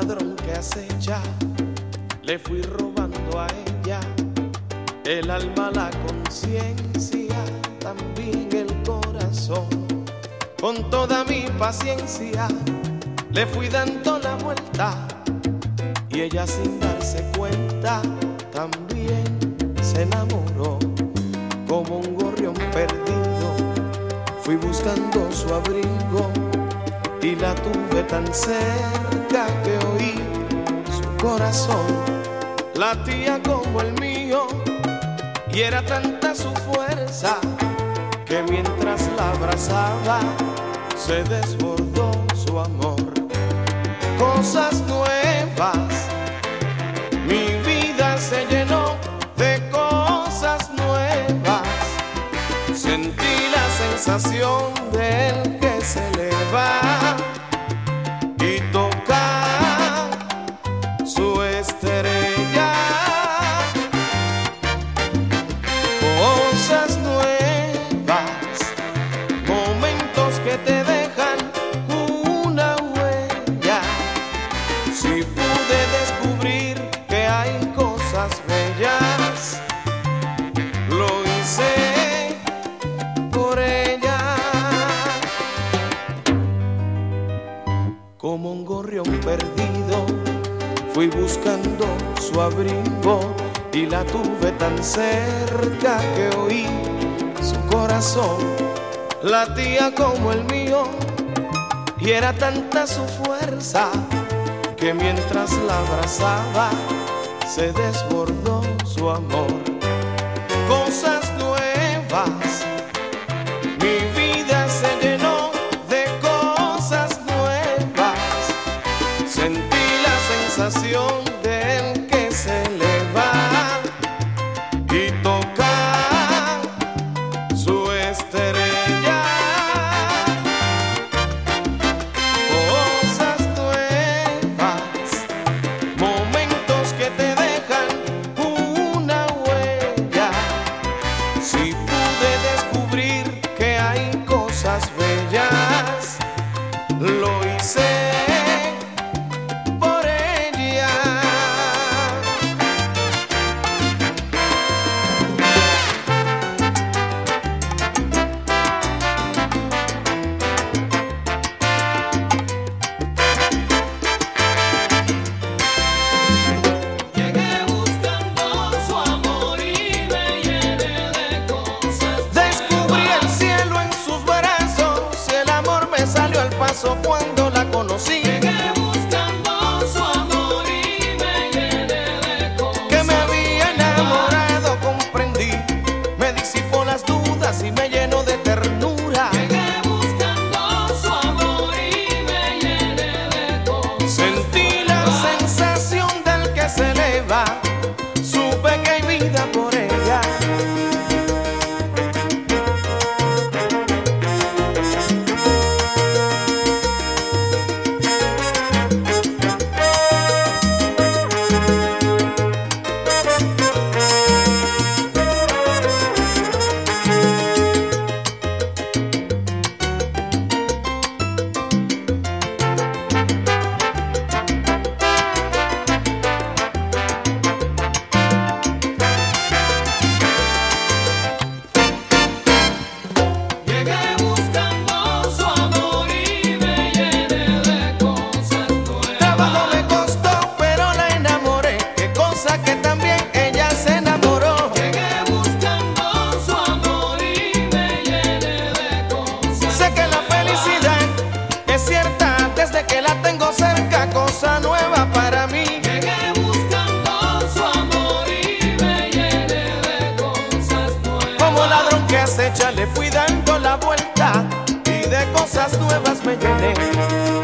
ladrón que acecha, le fui robando a ella el alma, la conciencia, también el corazón. Con toda mi paciencia le fui dando la vuelta y ella, sin darse cuenta, también se enamoró. Como un gorrión perdido fui buscando su abrigo y la tuve tan cerca que oí su corazón latía como el mío, y era tanta su fuerza que mientras la abrazaba se desbordó su amor. Cosas nuevas, mi vida se llenó de cosas nuevas. Sentí la sensación del que se eleva y toca su estrella. Cosas nuevas, momentos que te dejan una huella. Si pude descubrir que hay cosas bellas, lo hice por ella. Como un gorrión perdido fui buscando su abrigo y la tuve tan cerca que oí su corazón latía como el mío, y era tanta su fuerza que mientras la abrazaba se desbordó su amor. Cosas nuevas, mi vida se llenó de cosas nuevas. Sentí la sensación del que se eleva y toca su estrella. Cosas nuevas, momentos que te dejan una huella. Si pude descubrir que hay cosas bellas, lo hice por ella. Llegué buscando su amor y me llené de cosas. Descubrí el cielo en sus brazos y el amor me salió al paso cuando la conocí. Llegué buscando su amor y me llené de cosas. Que me había enamorado, comprendí, me disipó las dudas y me llenó de ternura. Llegué buscando su amor y me llené de cosas. Sentí la sensación del que se eleva, supe que hay vida por ella. Llegué buscando su amor y me llené de cosas nuevas. Trabajo me costó, pero la enamoré, qué cosa que también ella se enamoró. Llegué buscando su amor y me llené de cosas. Sé que la felicidad es cierta desde que la tengo cerca, cosa nueva para mí. Llegué buscando su amor y me llené de cosas nuevas. Como ladrón que acecha le fui dando la vuelta y de cosas nuevas me llené.